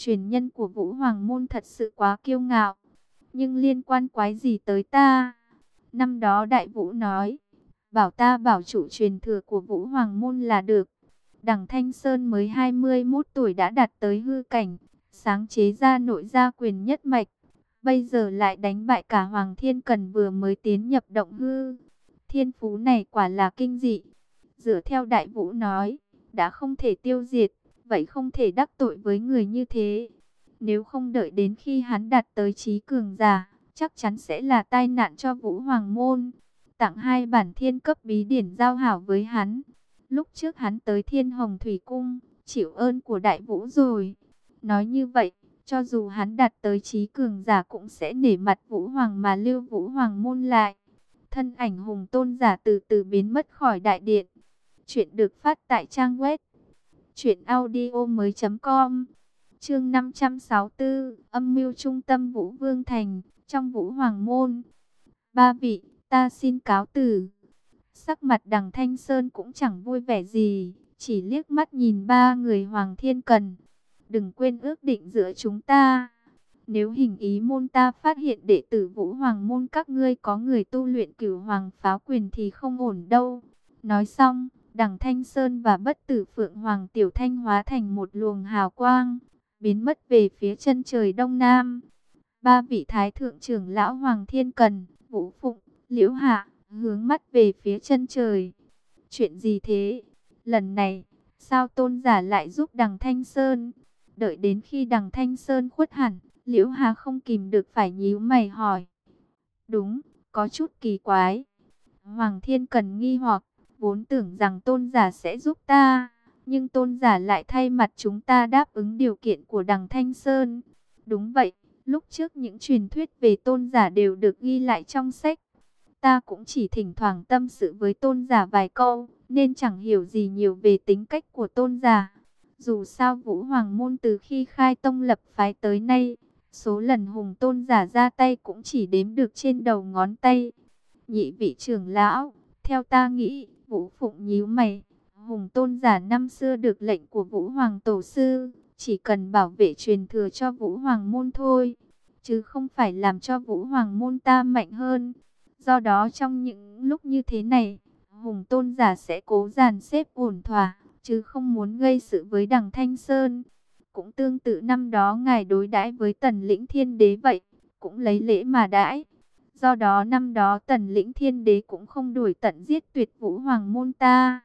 Truyền nhân của Vũ Hoàng môn thật sự quá kiêu ngạo, nhưng liên quan quái gì tới ta? Năm đó Đại Vũ nói, bảo ta bảo chủ truyền thừa của Vũ Hoàng môn là được. Đằng Thanh Sơn mới 21 tuổi đã đạt tới hư cảnh, sáng chế ra nội gia quyền nhất mạch. Bây giờ lại đánh bại cả Hoàng Thiên Cần vừa mới tiến nhập động hư. Thiên phú này quả là kinh dị. Dựa theo Đại Vũ nói, đã không thể tiêu diệt, vậy không thể đắc tội với người như thế. Nếu không đợi đến khi hắn đạt tới trí cường giả, chắc chắn sẽ là tai nạn cho Vũ Hoàng môn. Tặng 2 bản thiên cấp bí điển giao hảo với hắn. Lúc trước hắn tới Thiên Hồng Thủy Cung, chịu ơn của Đại Vũ rồi. Nói như vậy, cho dù hắn đạt tới trí cường giả cũng sẽ nể mặt Vũ Hoàng mà lưu Vũ Hoàng môn lại. Thân ảnh Hùng Tôn giả từ từ biến mất khỏi đại điện. Chuyện được phát tại trang web truyệnaudiomoi.com. Chương 564, âm mưu trung tâm Vũ Vương thành, trong Vũ Hoàng môn. Ba vị, ta xin cáo từ. Sắc mặt Đằng Thanh Sơn cũng chẳng vui vẻ gì, chỉ liếc mắt nhìn 3 người Hoàng Thiên Cần. Đừng quên ước định giữa chúng ta. Nếu Hình Ý môn ta phát hiện đệ tử Vũ Hoàng môn các ngươi có người tu luyện Cửu Hoàng pháo quyền thì không ổn đâu. Nói xong, Đằng Thanh Sơn và Bất Tử Phượng Hoàng Tiểu Thanh hóa thành một luồng hào quang, biến mất về phía chân trời đông nam. 3 vị thái thượng trưởng lão Hoàng Thiên Cần, Vũ Phụng, Liễu Hạ hướng mắt về phía chân trời. Chuyện gì thế? Lần này, sao tôn giả lại giúp Đằng Thanh Sơn? Đợi đến khi Đằng Thanh Sơn khuất hẳn, Liễu Hà không kìm được phải nhíu mày hỏi. Đúng, có chút kỳ quái. Hoàng Thiên Cần nghi hoặc, vốn tưởng rằng tôn giả sẽ giúp ta, nhưng tôn giả lại thay mặt chúng ta đáp ứng điều kiện của Đằng Thanh Sơn. Đúng vậy, lúc trước những truyền thuyết về tôn giả đều được ghi lại trong sách. Ta cũng chỉ thỉnh thoảng tâm sự với tôn giả vài câu, nên chẳng hiểu gì nhiều về tính cách của tôn giả. Dù sao Vũ Hoàng môn từ khi khai tông lập phái tới nay, số lần Hùng tôn giả ra tay cũng chỉ đếm được trên đầu ngón tay. Nhị vị trưởng lão, theo ta nghĩ, Vũ Phụng nhíu mày, Hùng tôn giả năm xưa được lệnh của Vũ Hoàng tổ sư, chỉ cần bảo vệ truyền thừa cho Vũ Hoàng môn thôi, chứ không phải làm cho Vũ Hoàng môn ta mạnh hơn. Do đó trong những lúc như thế này, Hùng tôn giả sẽ cố dàn xếp ổn thỏa, chứ không muốn gây sự với Đằng Thanh Sơn. Cũng tương tự năm đó ngài đối đãi với Tần Lĩnh Thiên Đế vậy, cũng lấy lễ mà đãi. Do đó năm đó Tần Lĩnh Thiên Đế cũng không đuổi tận giết tuyệt Vũ Hoàng môn ta.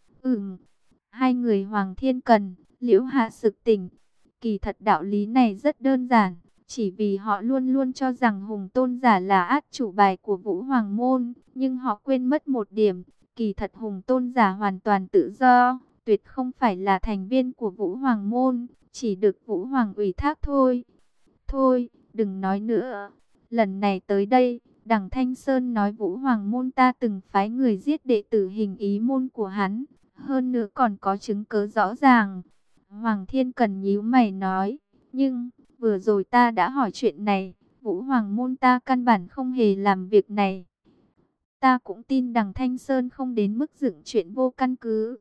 Hai người Hoàng Thiên Cần, Liễu Hạ sực tỉnh. Kỳ thật đạo lý này rất đơn giản, chỉ vì họ luôn luôn cho rằng Hùng tôn giả là át chủ bài của Vũ Hoàng môn, nhưng họ quên mất một điểm, kỳ thật Hùng tôn giả hoàn toàn tự do, tuyệt không phải là thành viên của Vũ Hoàng môn, chỉ được Vũ Hoàng ủy thác thôi. Thôi, đừng nói nữa. Lần này tới đây, Đằng Thanh Sơn nói Vũ Hoàng môn ta từng phái người giết đệ tử Hình Ý môn của hắn, hơn nữa còn có chứng cứ rõ ràng. Hoàng Thiên Cần nhíu mày nói, nhưng vừa rồi ta đã hỏi chuyện này, Vũ Hoàng môn ta căn bản không hề làm việc này. Ta cũng tin Đằng Thanh Sơn không đến mức dựng chuyện vô căn cứ.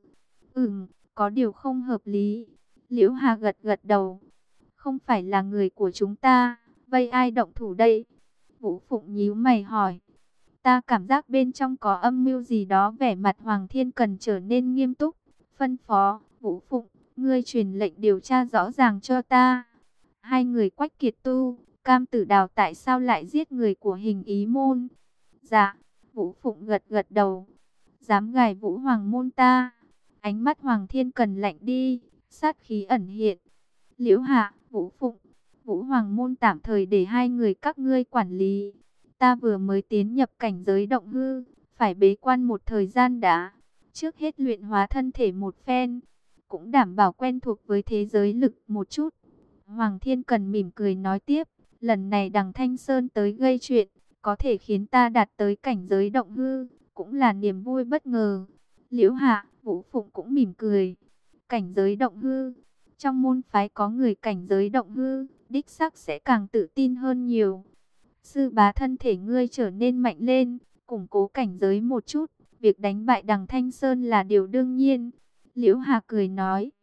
Có điều không hợp lý. Liễu Hà gật gật đầu. Không phải là người của chúng ta, vậy ai động thủ đây? Vũ Phụng nhíu mày hỏi. Ta cảm giác bên trong có âm mưu gì đó. Vẻ mặt Hoàng Thiên Cần trở nên nghiêm túc, phân phó, Vũ Phụng, ngươi truyền lệnh điều tra rõ ràng cho ta. Hai người Quách Kiệt Tu, Cam Tử Đào tại sao lại giết người của Hình Ý môn? Dạ, Vũ Phụng gật gật đầu. Dám gài Vũ Hoàng môn ta? Ánh mắt Hoàng Thiên Cần lạnh đi, sát khí ẩn hiện. Liễu Hạ, Vũ Phụng, Vũ Hoàng môn tạm thời để hai người các ngươi quản lý. Ta vừa mới tiến nhập cảnh giới động hư, phải bế quan một thời gian đã. Trước hết luyện hóa thân thể một phen, cũng đảm bảo quen thuộc với thế giới lực một chút. Hoàng Thiên Cần mỉm cười nói tiếp, lần này Đằng Thanh Sơn tới gây chuyện, có thể khiến ta đạt tới cảnh giới động hư, cũng là niềm vui bất ngờ. Liễu Hạ, Vũ Phụng cũng mỉm cười. Cảnh giới động hư, trong môn phái có người cảnh giới động hư, đích xác sẽ càng tự tin hơn nhiều. Sư bá thân thể ngươi trở nên mạnh lên, củng cố cảnh giới một chút, việc đánh bại Đằng Thanh Sơn là điều đương nhiên. Liễu Hà cười nói,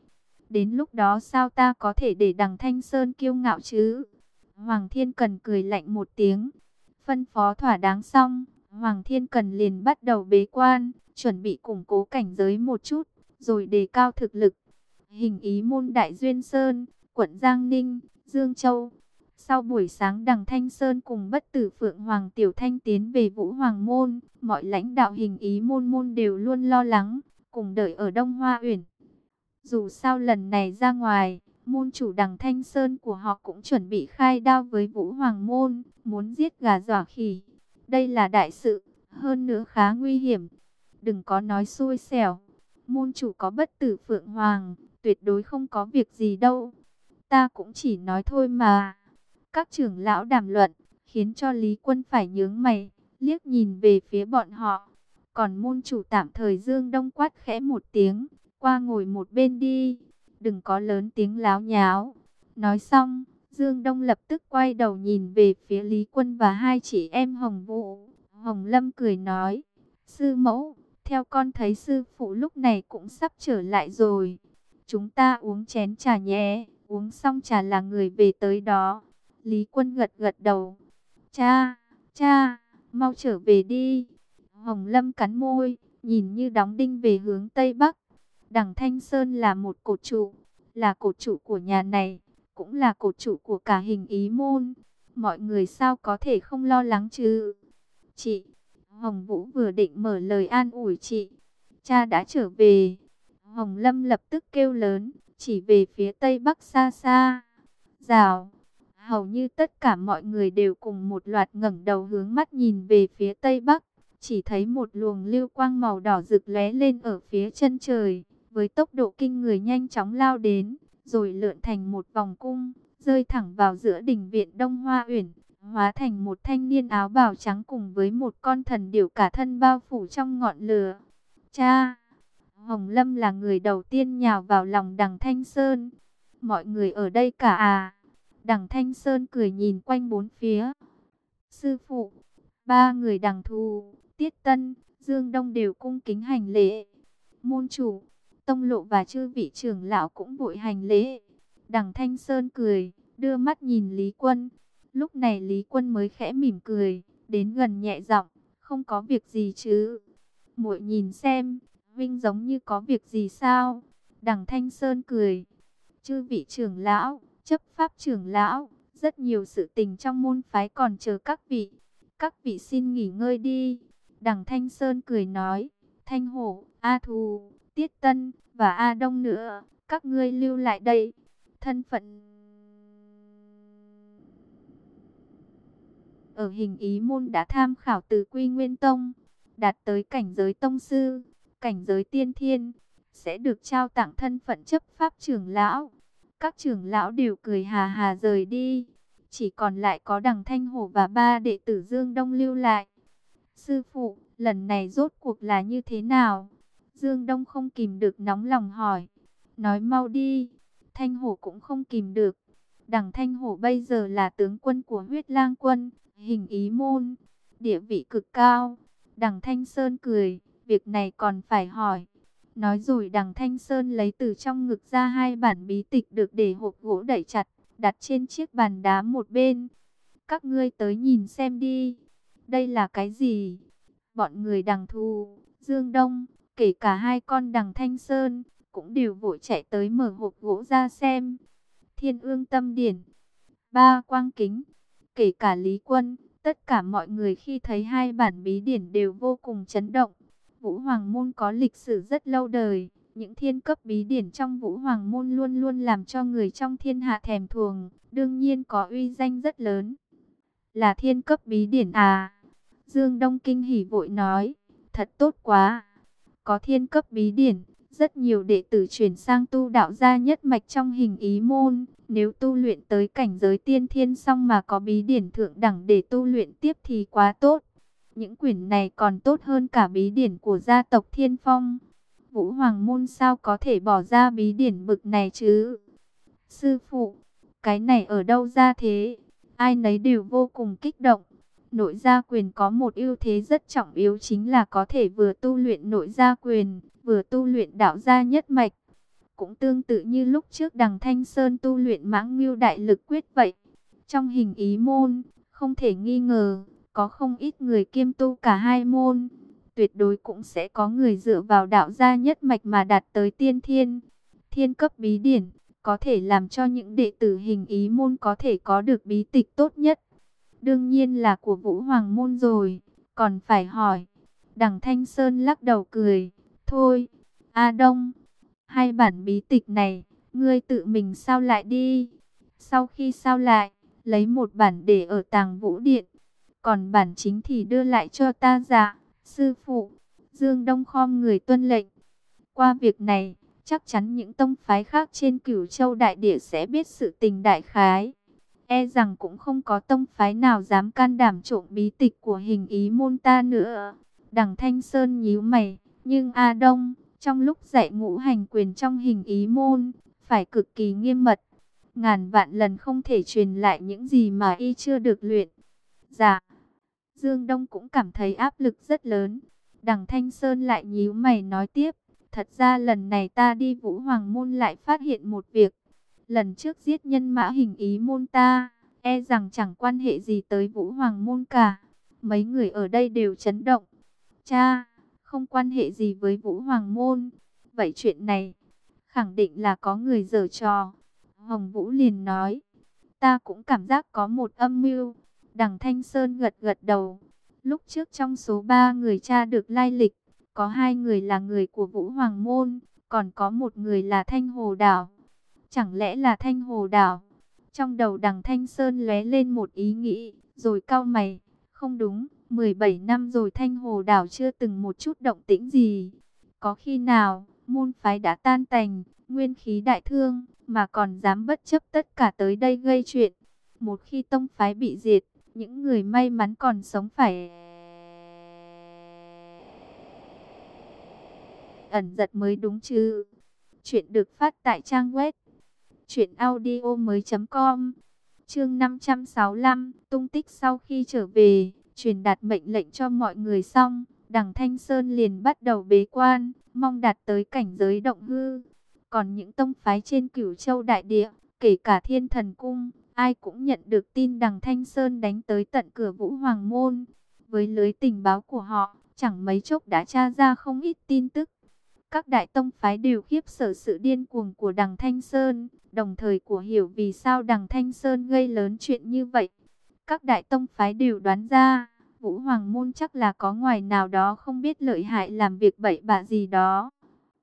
Đến lúc đó sao ta có thể để Đằng Thanh Sơn kiêu ngạo chứ? Hoàng Thiên Cần cười lạnh một tiếng. Phân phó thỏa đáng xong, Hoàng Thiên Cần liền bắt đầu bế quan, chuẩn bị củng cố cảnh giới một chút, rồi đề cao thực lực. Hình ý môn Đại Duyên Sơn, quận Giang Ninh, Dương Châu. Sau buổi sáng Đằng Thanh Sơn cùng Bất Tử Phượng Hoàng Tiểu Thanh tiến về Vũ Hoàng Môn, mọi lãnh đạo hình ý môn đều luôn lo lắng, cùng đợi ở Đông Hoa Uyển. Dù sao lần này ra ngoài, môn chủ Đằng Thanh Sơn của họ cũng chuẩn bị khai đao với Vũ Hoàng Môn, muốn giết gà dọa khỉ. Đây là đại sự, hơn nữa khá nguy hiểm. Đừng có nói xui xẻo, môn chủ có Bất Tử Phượng Hoàng, tuyệt đối không có việc gì đâu. Ta cũng chỉ nói thôi mà. Các trưởng lão đàm luận, khiến cho Lý Quân phải nhướng mày, liếc nhìn về phía bọn họ. Còn môn chủ tạm thời Dương Đông quát khẽ một tiếng, qua ngồi một bên đi, đừng có lớn tiếng láo nháo. Nói xong, Dương Đông lập tức quay đầu nhìn về phía Lý Quân và hai chị em Hồng Vũ. Hồng Lâm cười nói, sư mẫu, theo con thấy sư phụ lúc này cũng sắp trở lại rồi. Chúng ta uống chén trà nhé, uống xong trà là người về tới đó. Lý Quân gật gật đầu. Cha, mau trở về đi. Hồng Lâm cắn môi, nhìn như đóng đinh về hướng Tây Bắc. Đằng Thanh Sơn là một cột trụ, là cột trụ của nhà này, cũng là cột trụ của cả hình ý môn. Mọi người sao có thể không lo lắng chứ? Chị, Hồng Vũ vừa định mở lời an ủi chị. Cha đã trở về. Hồng Lâm lập tức kêu lớn, chỉ về phía Tây Bắc xa xa. Rào. Hầu như tất cả mọi người đều cùng một loạt ngẩng đầu hướng mắt nhìn về phía Tây Bắc. Chỉ thấy một luồng lưu quang màu đỏ rực lóe lên ở phía chân trời, với tốc độ kinh người nhanh chóng lao đến, rồi lượn thành một vòng cung, rơi thẳng vào giữa đình viện Đông Hoa Uyển, hóa thành một thanh niên áo bào trắng cùng với một con thần điểu cả thân bao phủ trong ngọn lửa. Cha! Hồng Lâm là người đầu tiên nhào vào lòng Đằng Thanh Sơn. Mọi người ở đây cả à? Đằng Thanh Sơn cười nhìn quanh bốn phía. Sư phụ, ba người Đằng Thù, Tiết Tân, Dương Đông đều cung kính hành lễ. Môn chủ, Tông Lộ và chư vị trưởng lão cũng vội hành lễ. Đằng Thanh Sơn cười, đưa mắt nhìn Lý Quân. Lúc này Lý Quân mới khẽ mỉm cười, đến gần nhẹ giọng, không có việc gì chứ? Muội nhìn xem, Vinh giống như có việc gì sao? Đằng Thanh Sơn cười, chư vị trưởng lão, chấp pháp trưởng lão, rất nhiều sự tình trong môn phái còn chờ các vị. Các vị xin nghỉ ngơi đi. Đằng Thanh Sơn cười nói, Thanh Hổ, A Thù, Tiết Tân và A Đông nữa, các ngươi lưu lại đây. Thân phận ở hình ý môn đã tham khảo từ Quy Nguyên Tông, đạt tới cảnh giới tông sư, cảnh giới tiên thiên, sẽ được trao tặng thân phận chấp pháp trưởng lão. Các trưởng lão đều cười hà hà rời đi, chỉ còn lại có Đằng Thanh Hổ và ba đệ tử Dương Đông lưu lại. Sư phụ, lần này rốt cuộc là như thế nào? Dương Đông không kìm được nóng lòng hỏi. Nói mau đi. Thanh Hổ cũng không kìm được. Đằng Thanh Hổ bây giờ là tướng quân của Huyết Lang Quân, hình ý môn, địa vị cực cao. Đằng Thanh Sơn cười, việc này còn phải hỏi. Nói rồi Đằng Thanh Sơn lấy từ trong ngực ra hai bản bí tịch được để hộp gỗ đẩy chặt, đặt trên chiếc bàn đá một bên. Các ngươi tới nhìn xem đi. Đây là cái gì? Bọn người Đằng Thù, Dương Đông, kể cả hai con Đằng Thanh Sơn, cũng đều vội chạy tới mở hộp gỗ ra xem. Thiên Ương Tâm Điển, ba quang kính, kể cả Lý Quân, tất cả mọi người khi thấy hai bản bí điển đều vô cùng chấn động. Vũ Hoàng Môn có lịch sử rất lâu đời, những thiên cấp bí điển trong Vũ Hoàng Môn luôn luôn làm cho người trong thiên hạ thèm thuồng, đương nhiên có uy danh rất lớn. Là thiên cấp bí điển à? Dương Đông kinh hỉ vội nói, thật tốt quá. Có thiên cấp bí điển, rất nhiều đệ tử chuyển sang tu đạo gia nhất mạch trong hình ý môn. Nếu tu luyện tới cảnh giới tiên thiên xong mà có bí điển thượng đẳng để tu luyện tiếp thì quá tốt. Những quyển này còn tốt hơn cả bí điển của gia tộc Thiên Phong. Vũ Hoàng Môn sao có thể bỏ ra bí điển bực này chứ? Sư phụ, cái này ở đâu ra thế? Ai nấy đều vô cùng kích động. Nội gia quyền có một ưu thế rất trọng yếu chính là có thể vừa tu luyện nội gia quyền, vừa tu luyện đạo gia nhất mạch. cũng tương tự như lúc trước Đằng Thanh Sơn tu luyện Mãng Ngưu Đại Lực Quyết vậy. Trong hình ý môn, không thể nghi ngờ, có không ít người kiêm tu cả hai môn. Tuyệt đối cũng sẽ có người dựa vào đạo gia nhất mạch mà đạt tới tiên thiên. Thiên cấp bí điển, có thể làm cho những đệ tử hình ý môn có thể có được bí tịch tốt nhất. Đương nhiên là của Vũ Hoàng môn rồi, còn phải hỏi. Đằng Thanh Sơn lắc đầu cười, thôi, A Đông, hai bản bí tịch này, ngươi tự mình sao lại đi. Sau khi sao lại, lấy một bản để ở Tàng Vũ Điện, còn bản chính thì đưa lại cho ta. Dạ, sư phụ. Dương Đông khom người tuân lệnh. Qua việc này, chắc chắn những tông phái khác trên Cửu Châu đại địa sẽ biết sự tình đại khái. E rằng cũng không có tông phái nào dám can đảm trộm bí tịch của hình ý môn ta nữa. Đằng Thanh Sơn nhíu mày, nhưng A Đông, trong lúc dạy ngũ hành quyền trong hình ý môn, phải cực kỳ nghiêm mật. Ngàn vạn lần không thể truyền lại những gì mà y chưa được luyện. Dạ. Dương Đông cũng cảm thấy áp lực rất lớn. Đằng Thanh Sơn lại nhíu mày nói tiếp. Thật ra lần này ta đi Vũ Hoàng môn lại phát hiện một việc. Lần trước giết nhân mã hình ý môn ta, e rằng chẳng quan hệ gì tới Vũ Hoàng môn cả. Mấy người ở đây đều chấn động. Cha, không quan hệ gì với Vũ Hoàng môn. Vậy chuyện này, khẳng định là có người giở trò. Hồng Vũ liền nói, ta cũng cảm giác có một âm mưu. Đằng Thanh Sơn gật gật đầu. Lúc trước trong số 3 người cha được lai lịch, có 2 người là người của Vũ Hoàng môn, còn có một người là Thanh Hồ Đảo. Chẳng lẽ là Thanh Hồ Đảo? Trong đầu Đằng Thanh Sơn lóe lên một ý nghĩ, rồi cau mày. Không đúng, 17 năm rồi Thanh Hồ Đảo chưa từng một chút động tĩnh gì. Có khi nào, môn phái đã tan tành, nguyên khí đại thương, mà còn dám bất chấp tất cả tới đây gây chuyện. Một khi tông phái bị diệt, những người may mắn còn sống phải ẩn giật mới đúng chứ. Chuyện được phát tại trang web truyệnaudiomoi.com. Chương 565, tung tích sau khi trở về, truyền đạt mệnh lệnh cho mọi người xong, Đằng Thanh Sơn liền bắt đầu bế quan, mong đạt tới cảnh giới động hư. Còn những tông phái trên Cửu Châu đại địa, kể cả Thiên Thần cung, ai cũng nhận được tin Đằng Thanh Sơn đánh tới tận cửa Vũ Hoàng môn. Với lưới tình báo của họ, chẳng mấy chốc đã tra ra không ít tin tức. Các đại tông phái đều khiếp sợ sự điên cuồng của Đằng Thanh Sơn, đồng thời của hiểu vì sao Đằng Thanh Sơn gây lớn chuyện như vậy. Các đại tông phái đều đoán ra, Vũ Hoàng môn chắc là có ngoài nào đó không biết lợi hại làm việc bậy bạ gì đó.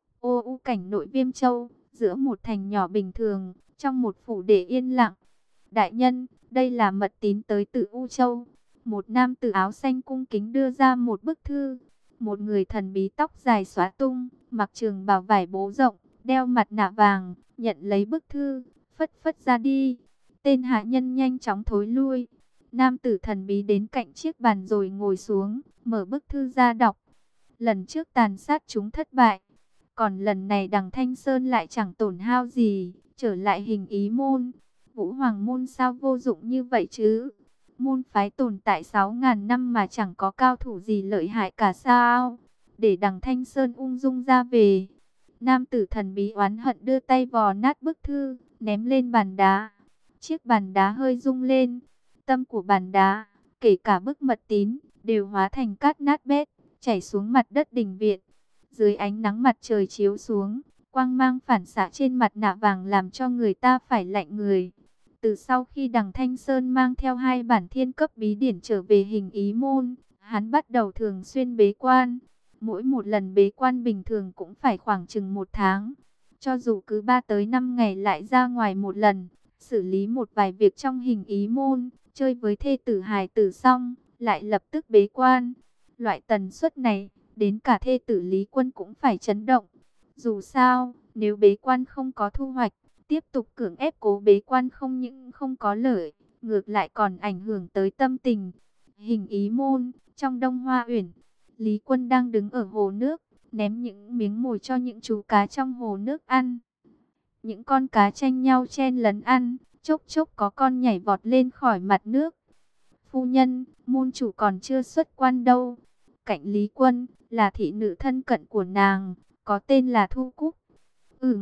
Ô u cảnh nội Viêm Châu, giữa một thành nhỏ bình thường, trong một phủ đệ yên lặng. Đại nhân, đây là mật tín tới từ U Châu. Một nam tử áo xanh cung kính đưa ra một bức thư. Một người thần bí tóc dài xóa tung, mặc trường bào vải bố rộng, đeo mặt nạ vàng, nhận lấy bức thư, phất phất ra đi. Tên hạ nhân nhanh chóng thối lui. Nam tử thần bí đến cạnh chiếc bàn rồi ngồi xuống, mở bức thư ra đọc. Lần trước tàn sát chúng thất bại, còn lần này Đằng Thanh Sơn lại chẳng tổn hao gì, trở lại hình ý môn. Vũ Hoàng môn sao vô dụng như vậy chứ? Môn phái tồn tại 6.000 năm mà chẳng có cao thủ gì lợi hại cả sao? Để Đằng Thanh Sơn ung dung ra về. Nam tử thần bí oán hận đưa tay vò nát bức thư, ném lên bàn đá. Chiếc bàn đá hơi rung lên. Tâm của bàn đá, kể cả bức mật tín, đều hóa thành cát nát bét, chảy xuống mặt đất đình viện. Dưới ánh nắng mặt trời chiếu xuống, quang mang phản xạ trên mặt nạ vàng làm cho người ta phải lạnh người. Từ sau khi Đằng Thanh Sơn mang theo 2 bản thiên cấp bí điển trở về hình ý môn, hắn bắt đầu thường xuyên bế quan. Mỗi một lần bế quan bình thường cũng phải khoảng chừng 1 tháng. Cho dù cứ 3 tới 5 ngày lại ra ngoài một lần, xử lý một vài việc trong hình ý môn, chơi với thê tử hài tử xong, lại lập tức bế quan. Loại tần suất này, đến cả thê tử Lý Quân cũng phải chấn động. Dù sao, nếu bế quan không có thu hoạch, tiếp tục cưỡng ép cố bế quan không những không có lợi, ngược lại còn ảnh hưởng tới tâm tình. Hình ý môn, trong Đông Hoa Uyển, Lý Quân đang đứng ở hồ nước, ném những miếng mồi cho những chú cá trong hồ nước ăn. Những con cá tranh nhau chen lấn ăn, chốc chốc có con nhảy vọt lên khỏi mặt nước. Phu nhân, môn chủ còn chưa xuất quan đâu. Cạnh Lý Quân, là thị nữ thân cận của nàng, có tên là Thu Cúc.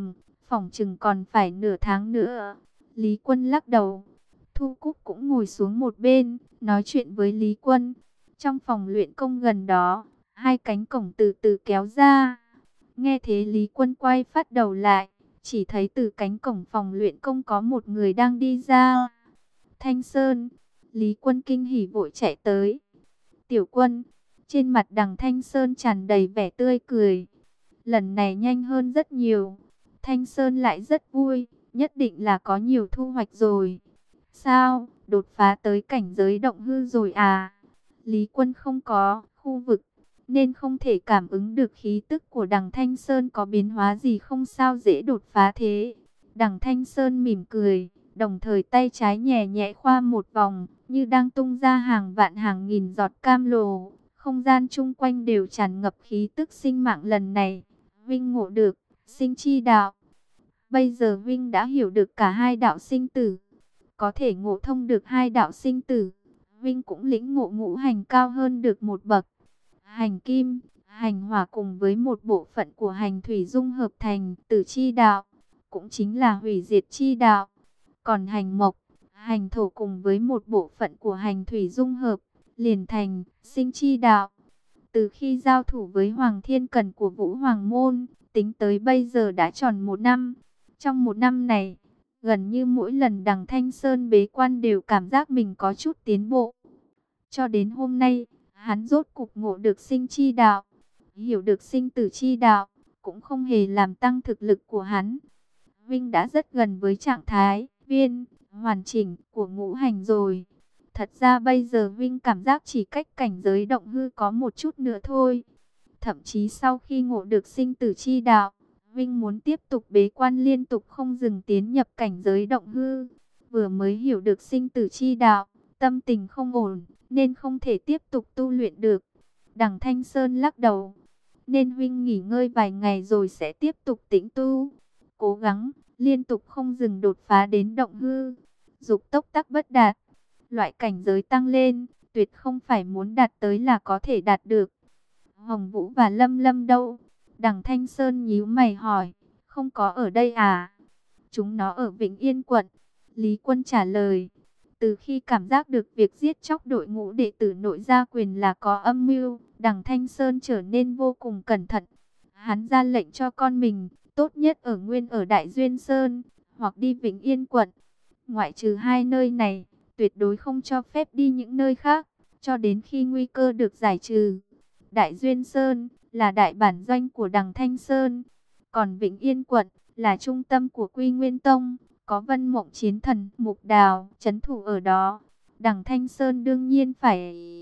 phỏng chừng còn phải nửa tháng nữa. Lý Quân lắc đầu. Thu Cúc cũng ngồi xuống một bên, nói chuyện với Lý Quân. Trong phòng luyện công gần đó, hai cánh cổng từ từ kéo ra. Nghe thế Lý Quân quay phát đầu lại, chỉ thấy từ cánh cổng phòng luyện công có một người đang đi ra. Thanh Sơn, Lý Quân kinh hỉ vội chạy tới. Tiểu Quân, trên mặt Đằng Thanh Sơn tràn đầy vẻ tươi cười. Lần này nhanh hơn rất nhiều. Thanh Sơn lại rất vui, nhất định là có nhiều thu hoạch rồi. Sao, đột phá tới cảnh giới động hư rồi à? Lý Quân không có khu vực, nên không thể cảm ứng được khí tức của Đằng Thanh Sơn có biến hóa gì, không sao dễ đột phá thế. Đằng Thanh Sơn mỉm cười, đồng thời tay trái nhẹ nhẹ khoa một vòng, như đang tung ra hàng vạn hàng nghìn giọt cam lồ. Không gian chung quanh đều tràn ngập khí tức sinh mạng. Lần này, Vinh ngộ được sinh chi đạo. Bây giờ Vinh đã hiểu được cả hai đạo sinh tử, có thể ngộ thông được hai đạo sinh tử. Vinh cũng lĩnh ngộ ngũ hành cao hơn được một bậc. Hành kim, hành hỏa cùng với một bộ phận của hành thủy dung hợp thành tử chi đạo, cũng chính là hủy diệt chi đạo. Còn hành mộc, hành thổ cùng với một bộ phận của hành thủy dung hợp, liền thành sinh chi đạo. Từ khi giao thủ với Hoàng Thiên Cần của Vũ Hoàng Môn, tính tới bây giờ đã tròn một năm. Trong một năm này, gần như mỗi lần Đằng Thanh Sơn bế quan đều cảm giác mình có chút tiến bộ. Cho đến hôm nay, hắn rốt cục ngộ được sinh chi đạo, hiểu được sinh tử chi đạo, cũng không hề làm tăng thực lực của hắn. Vinh đã rất gần với trạng thái viên hoàn chỉnh của ngũ hành rồi. Thật ra bây giờ Vinh cảm giác chỉ cách cảnh giới động hư có một chút nữa thôi. Thậm chí sau khi ngộ được sinh tử chi đạo, Vinh muốn tiếp tục bế quan liên tục không dừng tiến nhập cảnh giới động hư. Vừa mới hiểu được sinh tử chi đạo, tâm tình không ổn, nên không thể tiếp tục tu luyện được. Đằng Thanh Sơn lắc đầu, nên Vinh nghỉ ngơi vài ngày rồi sẽ tiếp tục tĩnh tu. Cố gắng, liên tục không dừng đột phá đến động hư. Dục tốc tắc bất đạt. Loại cảnh giới tăng lên, tuyệt không phải muốn đạt tới là có thể đạt được. Hồng Vũ và Lâm Lâm đâu? Đằng Thanh Sơn nhíu mày hỏi. Không có ở đây à? Chúng nó ở Vĩnh Yên quận. Lý Quân trả lời. Từ khi cảm giác được việc giết chóc đội ngũ đệ tử nội gia quyền là có âm mưu, Đằng Thanh Sơn trở nên vô cùng cẩn thận. Hắn ra lệnh cho con mình, tốt nhất ở nguyên ở Đại Duyên Sơn, hoặc đi Vĩnh Yên quận. Ngoại trừ hai nơi này, tuyệt đối không cho phép đi những nơi khác, cho đến khi nguy cơ được giải trừ. Đại Duyên Sơn là đại bản doanh của Đằng Thanh Sơn, còn Vĩnh Yên quận là trung tâm của Quy Nguyên Tông, có Vân Mộng Chiến Thần Mục Đào trấn thủ ở đó. Đằng Thanh Sơn đương nhiên phải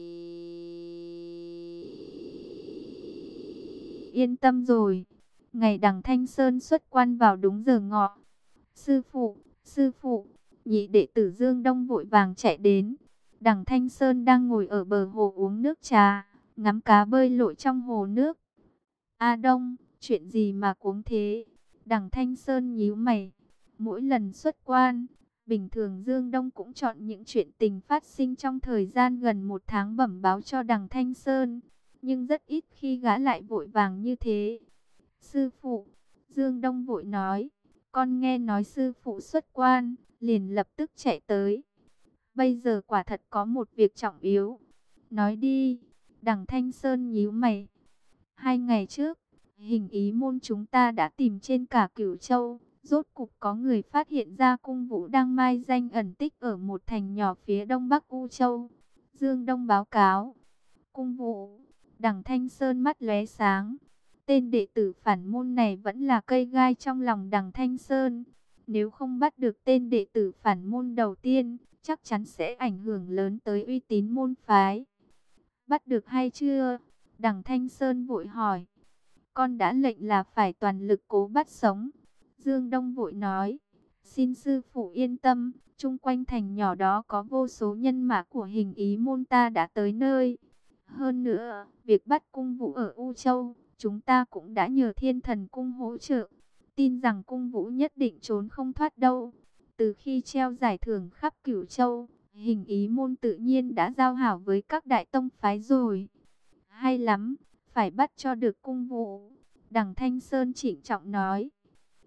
yên tâm rồi. Ngày Đằng Thanh Sơn xuất quan vào đúng giờ ngọ. Sư phụ, nhị đệ tử Dương Đông vội vàng chạy đến. Đằng Thanh Sơn đang ngồi ở bờ hồ uống nước trà, ngắm cá bơi lội trong hồ nước. A Đông, chuyện gì mà cuống thế? Đằng Thanh Sơn nhíu mày. Mỗi lần xuất quan, bình thường Dương Đông cũng chọn những chuyện tình phát sinh trong thời gian gần một tháng bẩm báo cho Đằng Thanh Sơn. Nhưng rất ít khi gã lại vội vàng như thế. Sư phụ, Dương Đông vội nói. Con nghe nói sư phụ xuất quan, liền lập tức chạy tới. Bây giờ quả thật có một việc trọng yếu. Nói đi. Đằng Thanh Sơn nhíu mày. 2 ngày trước, Hình Ý môn chúng ta đã tìm trên cả Cửu Châu. Rốt cục có người phát hiện ra cung vũ đang mai danh ẩn tích ở một thành nhỏ phía đông bắc U Châu. Dương Đông báo cáo. Cung vũ. Đằng Thanh Sơn mắt lóe sáng. Tên đệ tử phản môn này vẫn là cây gai trong lòng Đằng Thanh Sơn. Nếu không bắt được tên đệ tử phản môn đầu tiên, chắc chắn sẽ ảnh hưởng lớn tới uy tín môn phái. Bắt được hay chưa? Đằng Thanh Sơn vội hỏi. Con đã lệnh là phải toàn lực cố bắt sống. Dương Đông vội nói. Xin sư phụ yên tâm, chung quanh thành nhỏ đó có vô số nhân mã của Hình Ý môn ta đã tới nơi. Hơn nữa, việc bắt cung vũ ở U Châu, chúng ta cũng đã nhờ Thiên Thần Cung hỗ trợ. Tin rằng cung vũ nhất định trốn không thoát đâu. Từ khi treo giải thưởng khắp Cửu Châu, Hình Ý môn tự nhiên đã giao hảo với các đại tông phái rồi. Hay lắm, phải bắt cho được cung vũ. Đằng Thanh Sơn trịnh trọng nói.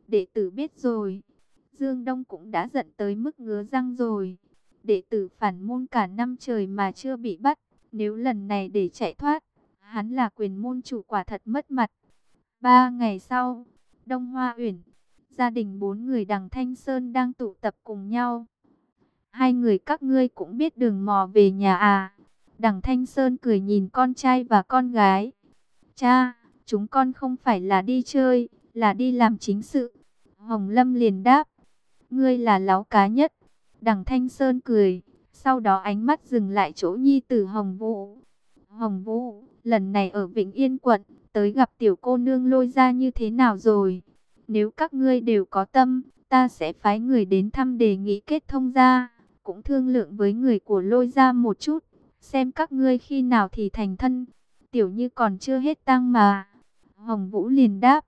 Đệ tử biết rồi. Dương Đông cũng đã giận tới mức ngứa răng rồi. Đệ tử phản môn cả năm trời mà chưa bị bắt. Nếu lần này để chạy thoát, hắn là quyền môn chủ quả thật mất mặt. 3 ngày sau, Đông Hoa Uyển, gia đình 4 người Đằng Thanh Sơn đang tụ tập cùng nhau. Hai người các ngươi cũng biết đường mò về nhà à? Đằng Thanh Sơn cười nhìn con trai và con gái. Cha, chúng con không phải là đi chơi, là đi làm chính sự. Hồng Lâm liền đáp. Ngươi là láo cá nhất. Đằng Thanh Sơn cười, sau đó ánh mắt dừng lại chỗ nhi tử Hồng Vũ. Hồng Vũ, lần này ở Vĩnh Yên quận, tới gặp tiểu cô nương Lôi Gia như thế nào rồi? Nếu các ngươi đều có tâm, ta sẽ phái người đến thăm đề nghị kết thông gia, cũng thương lượng với người của Lôi Gia một chút, xem các ngươi khi nào thì thành thân. Tiểu Như còn chưa hết tang mà. Hồng Vũ liền đáp.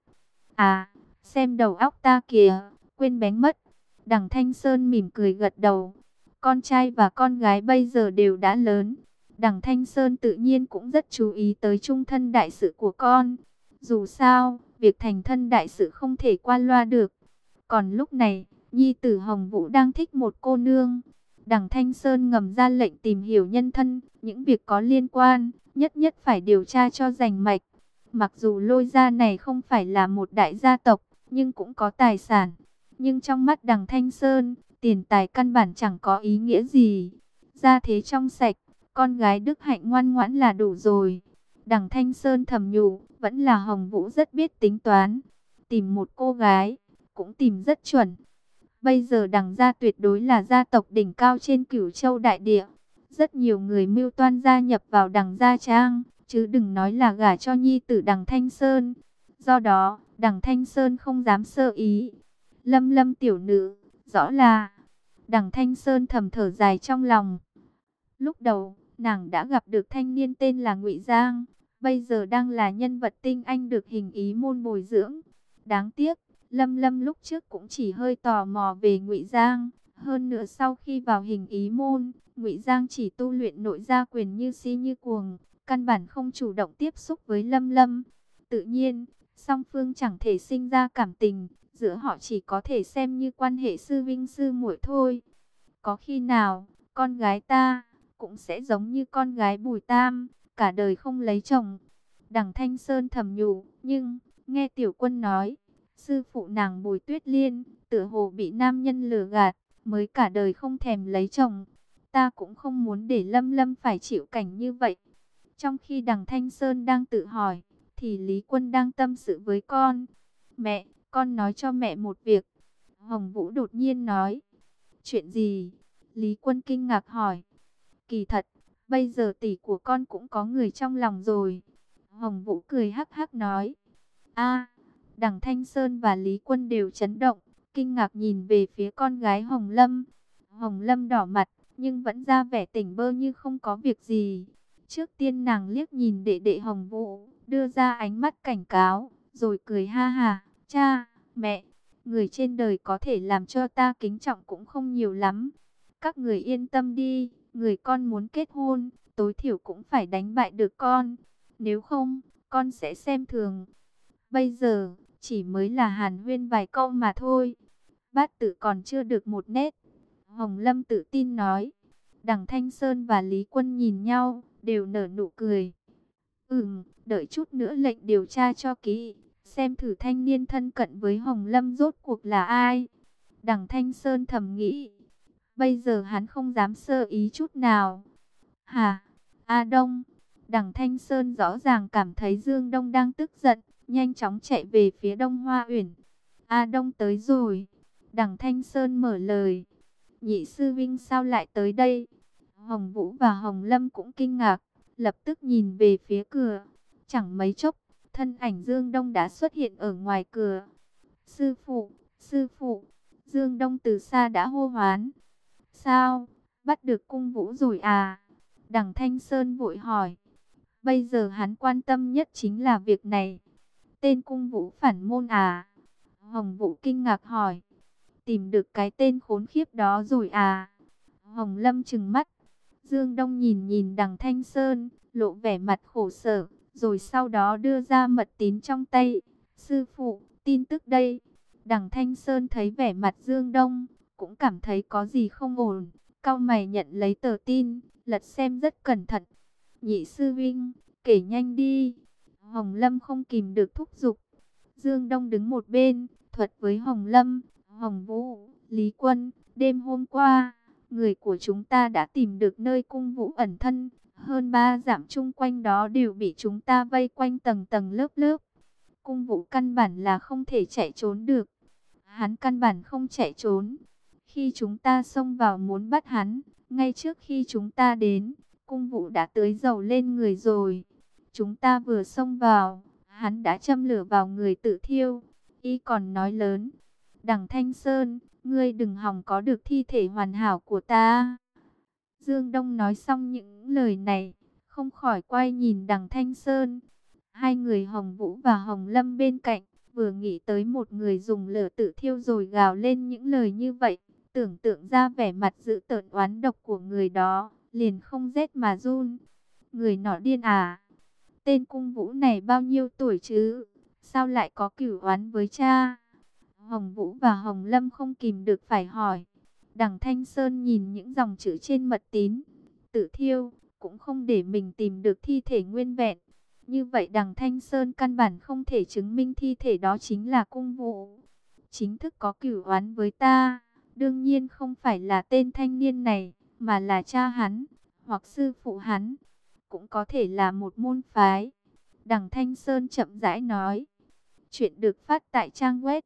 À, xem đầu óc ta kìa, quên bén mất. Đằng Thanh Sơn mỉm cười gật đầu. Con trai và con gái bây giờ đều đã lớn. Đằng Thanh Sơn tự nhiên cũng rất chú ý tới chung thân đại sự của con. Dù sao, việc thành thân đại sự không thể qua loa được. Còn lúc này, nhi tử Hồng Vũ đang thích một cô nương. Đằng Thanh Sơn ngầm ra lệnh tìm hiểu nhân thân, những việc có liên quan, nhất nhất phải điều tra cho rành mạch. Mặc dù Lôi Gia này không phải là một đại gia tộc, nhưng cũng có tài sản. Nhưng trong mắt Đằng Thanh Sơn, tiền tài căn bản chẳng có ý nghĩa gì. Gia thế trong sạch, con gái đức hạnh ngoan ngoãn là đủ rồi. Đằng Thanh Sơn thầm nhủ, vẫn là Hồng Vũ rất biết tính toán. Tìm một cô gái, cũng tìm rất chuẩn. Bây giờ Đằng gia tuyệt đối là gia tộc đỉnh cao trên Cửu Châu đại địa. Rất nhiều người mưu toan gia nhập vào Đằng gia trang, chứ đừng nói là gả cho nhi tử Đằng Thanh Sơn. Do đó, Đằng Thanh Sơn không dám sơ ý. Lâm Lâm tiểu nữ, rõ là... Đằng Thanh Sơn thầm thở dài trong lòng. Lúc đầu, nàng đã gặp được thanh niên tên là Ngụy Giang, bây giờ đang là nhân vật tinh anh được Hình Ý môn bồi dưỡng. Đáng tiếc, Lâm Lâm lúc trước cũng chỉ hơi tò mò về Ngụy Giang, hơn nữa sau khi vào Hình Ý môn, Ngụy Giang chỉ tu luyện nội gia quyền như si như cuồng, căn bản không chủ động tiếp xúc với Lâm Lâm. Tự nhiên, song phương chẳng thể sinh ra cảm tình, giữa họ chỉ có thể xem như quan hệ sư vinh sư muội thôi. Có khi nào, con gái ta cũng sẽ giống như con gái Bùi Tam, cả đời không lấy chồng. Đằng Thanh Sơn thầm nhủ, nhưng nghe Tiểu Quân nói, sư phụ nàng Bùi Tuyết Liên tựa hồ bị nam nhân lừa gạt, mới cả đời không thèm lấy chồng. Ta cũng không muốn để Lâm Lâm phải chịu cảnh như vậy. Trong khi Đằng Thanh Sơn đang tự hỏi, thì Lý Quân đang tâm sự với con. Mẹ, con nói cho mẹ một việc. Hồng Vũ đột nhiên nói. Chuyện gì? Lý Quân kinh ngạc hỏi. Kỳ thật, bây giờ tỷ của con cũng có người trong lòng rồi. Hồng Vũ cười hắc hắc nói. A, Đằng Thanh Sơn và Lý Quân đều chấn động, kinh ngạc nhìn về phía con gái Hồng Lâm. Hồng Lâm đỏ mặt, nhưng vẫn ra vẻ tỉnh bơ như không có việc gì. Trước tiên nàng liếc nhìn đệ đệ Hồng Vũ, đưa ra ánh mắt cảnh cáo, rồi cười ha ha. Cha, mẹ, người trên đời có thể làm cho ta kính trọng cũng không nhiều lắm. Các người yên tâm đi, người con muốn kết hôn, tối thiểu cũng phải đánh bại được con. Nếu không, con sẽ xem thường. Bây giờ, chỉ mới là hàn huyên vài câu mà thôi. Bát tự còn chưa được một nét. Hồng Lâm tự tin nói. Đằng Thanh Sơn và Lý Quân nhìn nhau, đều nở nụ cười. Đợi chút nữa lệnh điều tra cho kỹ, xem thử thanh niên thân cận với Hồng Lâm rốt cuộc là ai. Đằng Thanh Sơn thầm nghĩ. Bây giờ hắn không dám sơ ý chút nào. Hả? A Đông. Đằng Thanh Sơn rõ ràng cảm thấy Dương Đông đang tức giận, nhanh chóng chạy về phía Đông Hoa Uyển. A Đông tới rồi. Đằng Thanh Sơn mở lời. Nhị sư vinh sao lại tới đây? Hồng Vũ và Hồng Lâm cũng kinh ngạc, lập tức nhìn về phía cửa. Chẳng mấy chốc, thân ảnh Dương Đông đã xuất hiện ở ngoài cửa. Sư phụ, sư phụ. Dương Đông từ xa đã hô hoán. Sao? Bắt được cung Vũ rồi à? Đằng Thanh Sơn vội hỏi. Bây giờ hắn quan tâm nhất chính là việc này. Tên cung Vũ phản môn à? Hồng Vũ kinh ngạc hỏi. Tìm được cái tên khốn khiếp đó rồi à? Hồng Lâm trừng mắt. Dương Đông nhìn nhìn Đằng Thanh Sơn, lộ vẻ mặt khổ sở, rồi sau đó đưa ra mật tín trong tay. Sư phụ, tin tức đây. Đằng Thanh Sơn thấy vẻ mặt Dương Đông, cũng cảm thấy có gì không ổn, cau mày nhận lấy tờ tin, lật xem rất cẩn thận. Nhị sư vinh, kể nhanh đi. Hồng Lâm không kìm được thúc giục. Dương Đông đứng một bên, thuật với Hồng Lâm, Hồng Vũ, Lý Quân. Đêm hôm qua, người của chúng ta đã tìm được nơi cung Vũ ẩn thân. Hơn 3 dặm chung quanh đó đều bị chúng ta vây quanh tầng tầng lớp lớp. Cung Vũ căn bản là không thể chạy trốn được. Hắn căn bản không chạy trốn. Khi chúng ta xông vào muốn bắt hắn, ngay trước khi chúng ta đến, Cung Vũ đã tưới dầu lên người rồi. Chúng ta vừa xông vào, hắn đã châm lửa vào người tự thiêu. Y còn nói lớn, Đằng Thanh Sơn, ngươi đừng hòng có được thi thể hoàn hảo của ta. Dương Đông nói xong những lời này, không khỏi quay nhìn Đằng Thanh Sơn. Hai người Hồng Vũ và Hồng Lâm bên cạnh, vừa nghĩ tới một người dùng lửa tự thiêu rồi gào lên những lời như vậy, tưởng tượng ra vẻ mặt dữ tợn oán độc của người đó, liền không rét mà run. Người nọ điên à? Tên Cung Vũ này bao nhiêu tuổi chứ? Sao lại có cửu oán với cha? Hồng Vũ và Hồng Lâm không kìm được phải hỏi. Đằng Thanh Sơn nhìn những dòng chữ trên mật tín, tự thiêu, cũng không để mình tìm được thi thể nguyên vẹn. Như vậy Đằng Thanh Sơn căn bản không thể chứng minh thi thể đó chính là Cung Vũ. Chính thức có cửu oán với ta, đương nhiên không phải là tên thanh niên này, mà là cha hắn, hoặc sư phụ hắn, cũng có thể là một môn phái. Đằng Thanh Sơn chậm rãi nói. Chuyện được phát tại trang web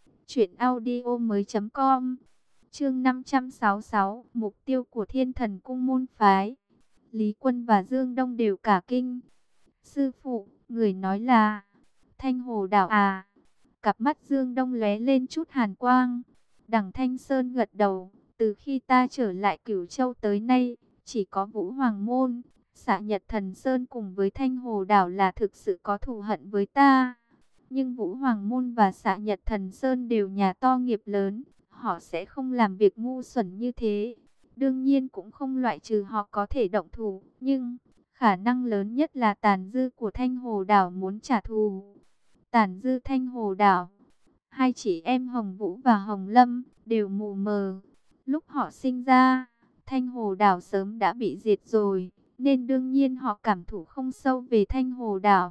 truyệnaudiomoi.com. Chương 566, mục tiêu của Thiên Thần Cung môn phái. Lý Quân và Dương Đông đều cả kinh. Sư phụ, người nói là Thanh Hồ Đảo à? Cặp mắt Dương Đông lóe lên chút hàn quang. Đằng Thanh Sơn gật đầu. Từ khi ta trở lại Cửu Châu tới nay, chỉ có Vũ Hoàng Môn, Xạ Nhật Thần Sơn cùng với Thanh Hồ Đảo là thực sự có thù hận với ta. Nhưng Vũ Hoàng Môn và Xạ Nhật Thần Sơn đều nhà to nghiệp lớn, họ sẽ không làm việc ngu xuẩn như thế. Đương nhiên cũng không loại trừ họ có thể động thủ, nhưng khả năng lớn nhất là tàn dư của Thanh Hồ Đảo muốn trả thù. Tàn dư Thanh Hồ Đảo. Hai chị em Hồng Vũ và Hồng Lâm đều mù mờ. Lúc họ sinh ra, Thanh Hồ Đảo sớm đã bị diệt rồi, nên đương nhiên họ cảm thụ không sâu về Thanh Hồ Đảo.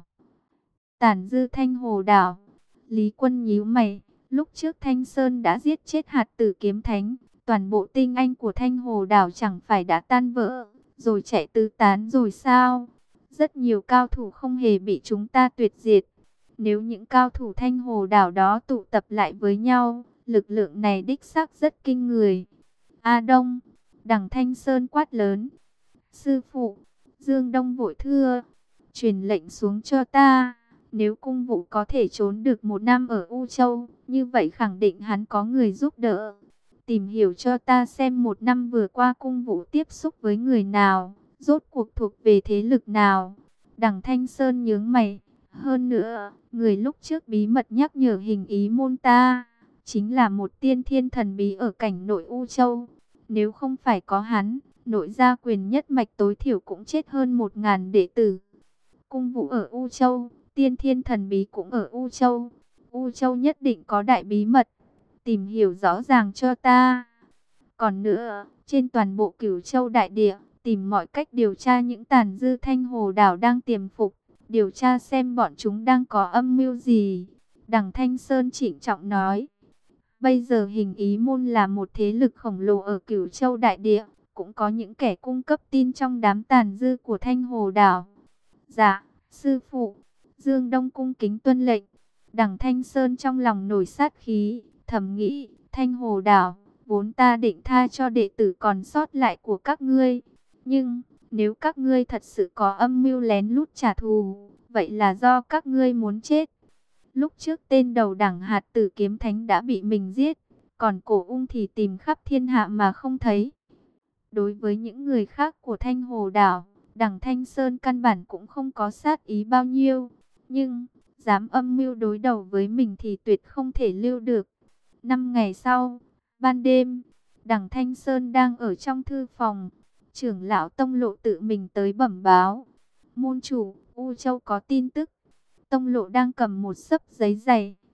Tàn dư Thanh Hồ Đảo. Lý Quân nhíu mày. Lúc trước Thanh Sơn đã giết chết hạt tử kiếm thánh, toàn bộ tinh anh của Thanh Hồ Đảo chẳng phải đã tan vỡ, rồi chạy tứ tán rồi sao? Rất nhiều cao thủ không hề bị chúng ta tuyệt diệt. Nếu những cao thủ Thanh Hồ Đảo đó tụ tập lại với nhau, lực lượng này đích xác rất kinh người. A Đông, Đằng Thanh Sơn quát lớn. Sư phụ, Dương Đông vội thưa, truyền lệnh xuống cho ta. Nếu Cung Vũ có thể trốn được 1 năm ở U Châu, như vậy khẳng định hắn có người giúp đỡ. Tìm hiểu cho ta xem 1 năm vừa qua Cung Vũ tiếp xúc với người nào, rốt cuộc thuộc về thế lực nào. Đằng Thanh Sơn nhướng mày. Hơn nữa, người lúc trước bí mật nhắc nhở hình ý môn ta, chính là một tiên thiên thần bí ở cảnh nội U Châu. Nếu không phải có hắn, nội gia quyền nhất mạch tối thiểu cũng chết hơn 1000 đệ tử. Cung Vũ ở U Châu, tiên thiên thần bí cũng ở U Châu. U Châu nhất định có đại bí mật. Tìm hiểu rõ ràng cho ta. Còn nữa, trên toàn bộ Cửu Châu đại địa, tìm mọi cách điều tra những tàn dư Thanh Hồ Đảo đang tiềm phục. Điều tra xem bọn chúng đang có âm mưu gì. Đằng Thanh Sơn trịnh trọng nói. Bây giờ hình ý môn là một thế lực khổng lồ ở Cửu Châu đại địa. Cũng có những kẻ cung cấp tin trong đám tàn dư của Thanh Hồ Đảo. Dạ, sư phụ. Dương Đông cung kính tuân lệnh. Đằng Thanh Sơn trong lòng nổi sát khí, thầm nghĩ, Thanh Hồ Đảo, vốn ta định tha cho đệ tử còn sót lại của các ngươi. Nhưng, nếu các ngươi thật sự có âm mưu lén lút trả thù, vậy là do các ngươi muốn chết. Lúc trước tên đầu đẳng hạt tử kiếm thánh đã bị mình giết, còn cổ ung thì tìm khắp thiên hạ mà không thấy. Đối với những người khác của Thanh Hồ Đảo, Đằng Thanh Sơn căn bản cũng không có sát ý bao nhiêu. Nhưng, dám âm mưu đối đầu với mình thì tuyệt không thể lưu được. 5 ngày sau, ban đêm, Đằng Thanh Sơn đang ở trong thư phòng. Trưởng lão Tông Lộ tự mình tới bẩm báo. Môn chủ, U Châu có tin tức. Tông Lộ đang cầm một xấp giấy dày.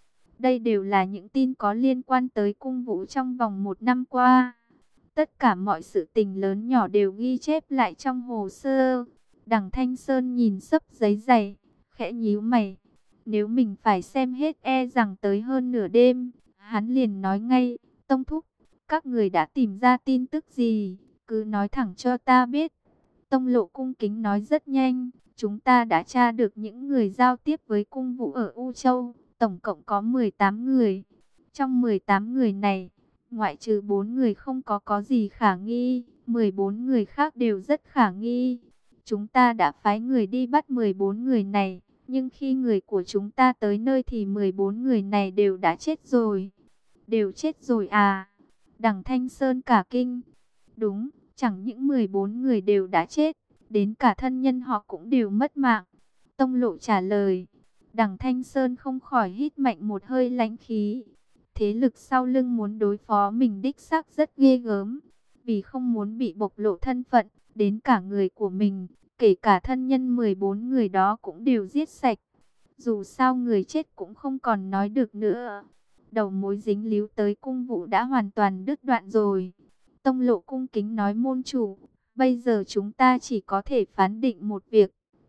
Đây đều là những tin có liên quan tới cung vũ trong vòng 1 năm qua. Tất cả mọi sự tình lớn nhỏ đều ghi chép lại trong hồ sơ. Đằng Thanh Sơn nhìn xấp giấy dày, khẽ nhíu mày. Nếu mình phải xem hết e rằng tới hơn nửa đêm. Hắn liền nói ngay, Tông Thúc, các người đã tìm ra tin tức gì? Cứ nói thẳng cho ta biết. Tông Lộ cung kính nói rất nhanh. Chúng ta đã tra được những người giao tiếp với cung vũ ở U Châu. Tổng cộng có 18 người. Trong 18 người này, ngoại trừ 4 người không có gì khả nghi, 14 người khác đều rất khả nghi. Chúng ta đã phái người đi bắt 14 người này, nhưng khi người của chúng ta tới nơi thì 14 người này đều đã chết rồi. Đều chết rồi à? Đằng Thanh Sơn cả kinh. Đúng, chẳng những 14 người đều đã chết, đến cả thân nhân họ cũng đều mất mạng. Tông Lộ trả lời. Đằng Thanh Sơn không khỏi hít mạnh một hơi lãnh khí. Thế lực sau lưng muốn đối phó mình đích xác rất ghê gớm. Vì không muốn bị bộc lộ thân phận, đến cả người của mình, kể cả thân nhân 14 người đó cũng đều giết sạch. Dù sao người chết cũng không còn nói được nữa. Đầu mối dính líu tới cung vũ đã hoàn toàn đứt đoạn rồi. Tông Lộ cung kính nói môn chủ, bây giờ chúng ta chỉ có thể phán định một việc.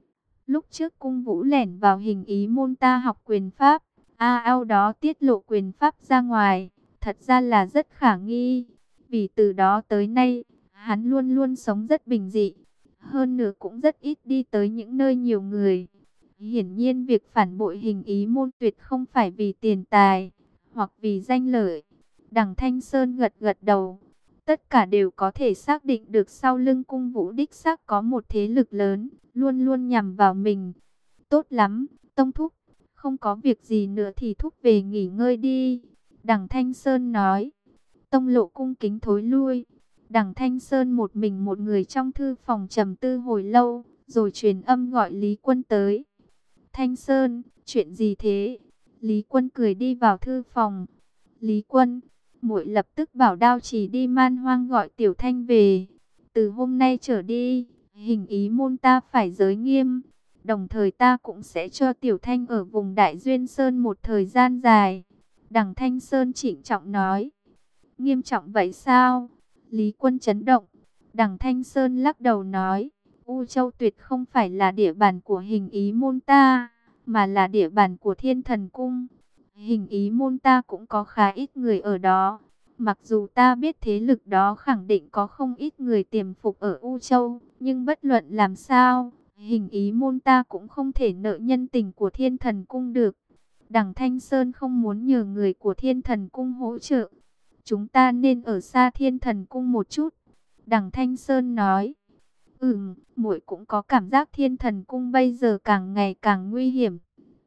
Lúc trước cung vũ lẻn vào hình ý môn ta học quyền pháp, ao đó tiết lộ quyền pháp ra ngoài, thật ra là rất khả nghi. Vì từ đó tới nay, hắn luôn luôn sống rất bình dị, hơn nữa cũng rất ít đi tới những nơi nhiều người. Hiển nhiên việc phản bội hình ý môn tuyệt không phải vì tiền tài, hoặc vì danh lợi. Đằng Thanh Sơn gật gật đầu. Tất cả đều có thể xác định được sau lưng cung vũ đích xác có một thế lực lớn, luôn luôn nhằm vào mình. Tốt lắm, Tông Thúc, không có việc gì nữa thì Thúc về nghỉ ngơi đi. Đằng Thanh Sơn nói. Tông Lộ cung kính thối lui. Đằng Thanh Sơn một mình một người trong thư phòng trầm tư hồi lâu, rồi truyền âm gọi Lý Quân tới. Thanh Sơn, chuyện gì thế? Lý Quân cười đi vào thư phòng. Lý Quân, muội lập tức bảo Đao Chỉ đi Man Hoang gọi Tiểu Thanh về. Từ hôm nay trở đi, hình ý môn ta phải giới nghiêm. Đồng thời ta cũng sẽ cho Tiểu Thanh ở vùng Đại Duyên Sơn một thời gian dài. Đằng Thanh Sơn trịnh trọng nói. Nghiêm trọng vậy sao? Lý Quân chấn động. Đằng Thanh Sơn lắc đầu nói. U Châu tuyệt không phải là địa bàn của hình ý môn ta, mà là địa bàn của Thiên Thần Cung. Hình ý môn ta cũng có khá ít người ở đó. Mặc dù ta biết thế lực đó khẳng định có không ít người tiềm phục ở U Châu, nhưng bất luận làm sao, hình ý môn ta cũng không thể nợ nhân tình của Thiên Thần Cung được. Đằng Thanh Sơn không muốn nhờ người của Thiên Thần Cung hỗ trợ. Chúng ta nên ở xa Thiên Thần Cung một chút. Đằng Thanh Sơn nói. Muội cũng có cảm giác Thiên Thần Cung bây giờ càng ngày càng nguy hiểm.